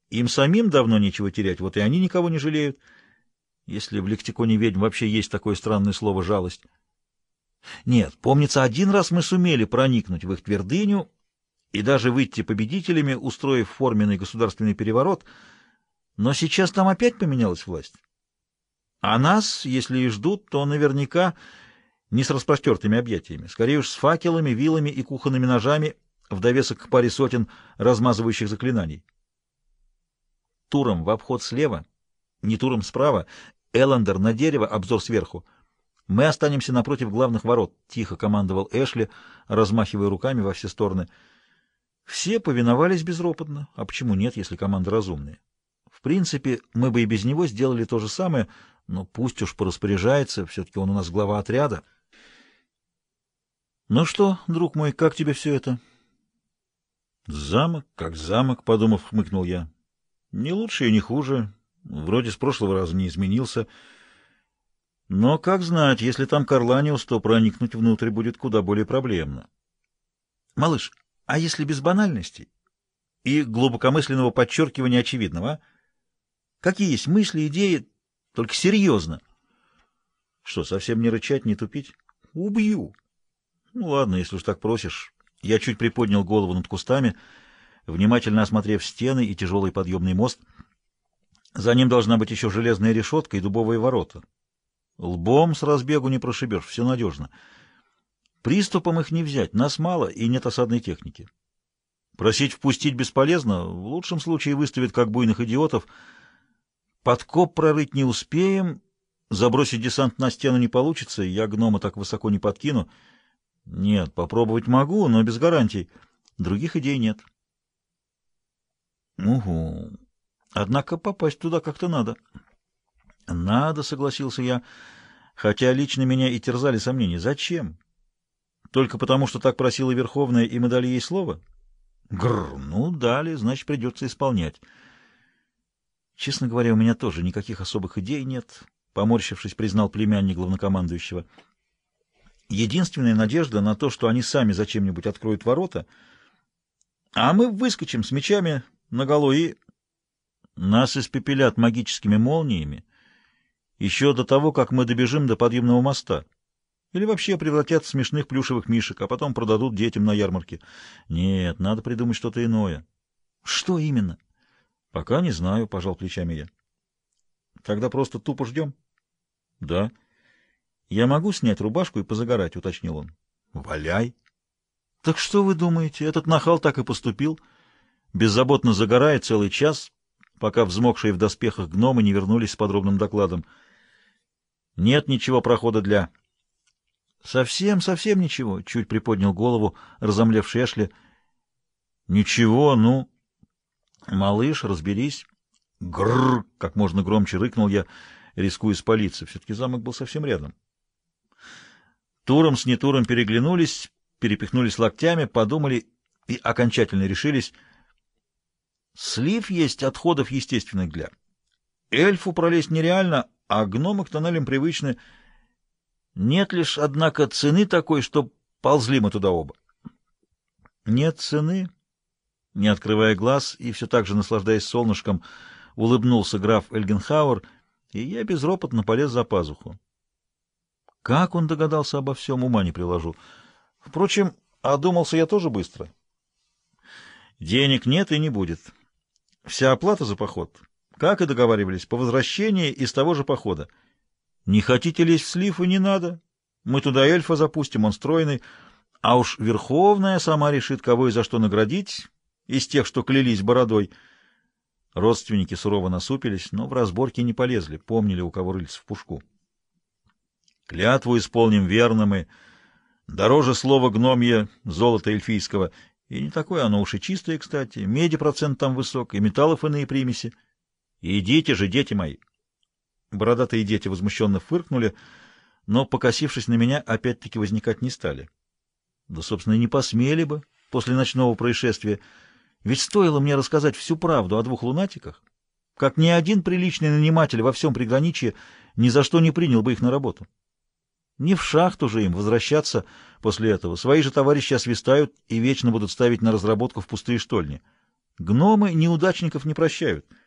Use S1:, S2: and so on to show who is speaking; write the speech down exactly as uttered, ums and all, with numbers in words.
S1: Им самим давно нечего терять, вот и они никого не жалеют. Если в лексиконе ведьм вообще есть такое странное слово «жалость». Нет, помнится, один раз мы сумели проникнуть в их твердыню и даже выйти победителями, устроив форменный государственный переворот, но сейчас там опять поменялась власть. А нас, если и ждут, то наверняка не с распростертыми объятиями, скорее уж с факелами, вилами и кухонными ножами, в довесок к паре сотен размазывающих заклинаний. Туром в обход слева, не туром справа, Эллендер на дерево, обзор сверху. Мы останемся напротив главных ворот, — тихо командовал Эшли, размахивая руками во все стороны. Все повиновались безропотно. А почему нет, если команда разумная? В принципе, мы бы и без него сделали то же самое, но пусть уж пораспоряжается, все-таки он у нас глава отряда. Ну что, друг мой, как тебе все это? Замок, как замок, — подумав, хмыкнул я. Не лучше и не хуже. Вроде с прошлого раза не изменился. Но, как знать, если там Карланиус, то проникнуть внутрь будет куда более проблемно. Малыш, а если без банальностей и глубокомысленного подчеркивания очевидного, а? Какие есть мысли, идеи, только серьезно? Что, совсем не рычать, не тупить? Убью. Ну ладно, если уж так просишь. Я чуть приподнял голову над кустами, внимательно осмотрев стены и тяжелый подъемный мост. За ним должна быть еще железная решетка и дубовые ворота. Лбом с разбегу не прошибешь, все надежно. Приступом их не взять, нас мало и нет осадной техники. Просить впустить бесполезно, в лучшем случае выставят как буйных идиотов. Подкоп прорыть не успеем, забросить десант на стену не получится, я гнома так высоко не подкину. Нет, попробовать могу, но без гарантий. Других идей нет. Угу. Однако попасть туда как-то надо. Надо, согласился я, хотя лично меня и терзали сомнения. Зачем? Только потому, что так просила Верховная, и мы дали ей слово? Гррр, ну дали, значит, придется исполнять. Честно говоря, у меня тоже никаких особых идей нет, поморщившись, признал племянник главнокомандующего. Единственная надежда на то, что они сами зачем-нибудь откроют ворота, а мы выскочим с мечами наголо и... Нас испепелят магическими молниями еще до того, как мы добежим до подъемного моста. Или вообще превратят в смешных плюшевых мишек, а потом продадут детям на ярмарке. Нет, надо придумать что-то иное. Что именно? Пока не знаю, пожал плечами я. Тогда просто тупо ждем? Да. Я могу снять рубашку и позагорать, уточнил он. Валяй. Так что вы думаете, этот нахал так и поступил? Беззаботно загорает целый час, пока взмокшие в доспехах гномы не вернулись с подробным докладом. Нет ничего прохода для... Совсем, совсем ничего, чуть приподнял голову разомлевший Эшли. Ничего, ну... Малыш, разберись. Грррр, как можно громче рыкнул я, рискуя спалиться. Все-таки замок был совсем рядом. Туром с Нетуром переглянулись, перепихнулись локтями, подумали и окончательно решились. Слив есть отходов естественных для. Эльфу пролезть нереально, а гномы к тоннелям привычны. Нет лишь, однако, цены такой, что ползли мы туда оба. Нет цены? Не открывая глаз и все так же наслаждаясь солнышком, улыбнулся граф Эльгенхауэр, и я безропотно полез за пазуху. Как он догадался обо всем, ума не приложу. Впрочем, одумался я тоже быстро. Денег нет и не будет. Вся оплата за поход, как и договаривались, по возвращении из того же похода. Не хотите лезть в слив, и не надо. Мы туда эльфа запустим, он стройный, а уж Верховная сама решит, кого и за что наградить из тех, что клялись бородой. Родственники сурово насупились, но в разборки не полезли, помнили, у кого рыльц в пушку. Клятву исполним верно мы, дороже слова гномья, золота эльфийского, и не такое оно уж и чистое, кстати, меди процент там высок, и металлов иные примеси. Идите же, дети мои. Бородатые дети возмущенно фыркнули, но, покосившись на меня, опять-таки возникать не стали. Да, собственно, и не посмели бы после ночного происшествия, ведь стоило мне рассказать всю правду о двух лунатиках, как ни один приличный наниматель во всем приграничье ни за что не принял бы их на работу. Не в шахту же им возвращаться после этого. Свои же товарищи освистают и вечно будут ставить на разработку в пустые штольни. Гномы неудачников не прощают.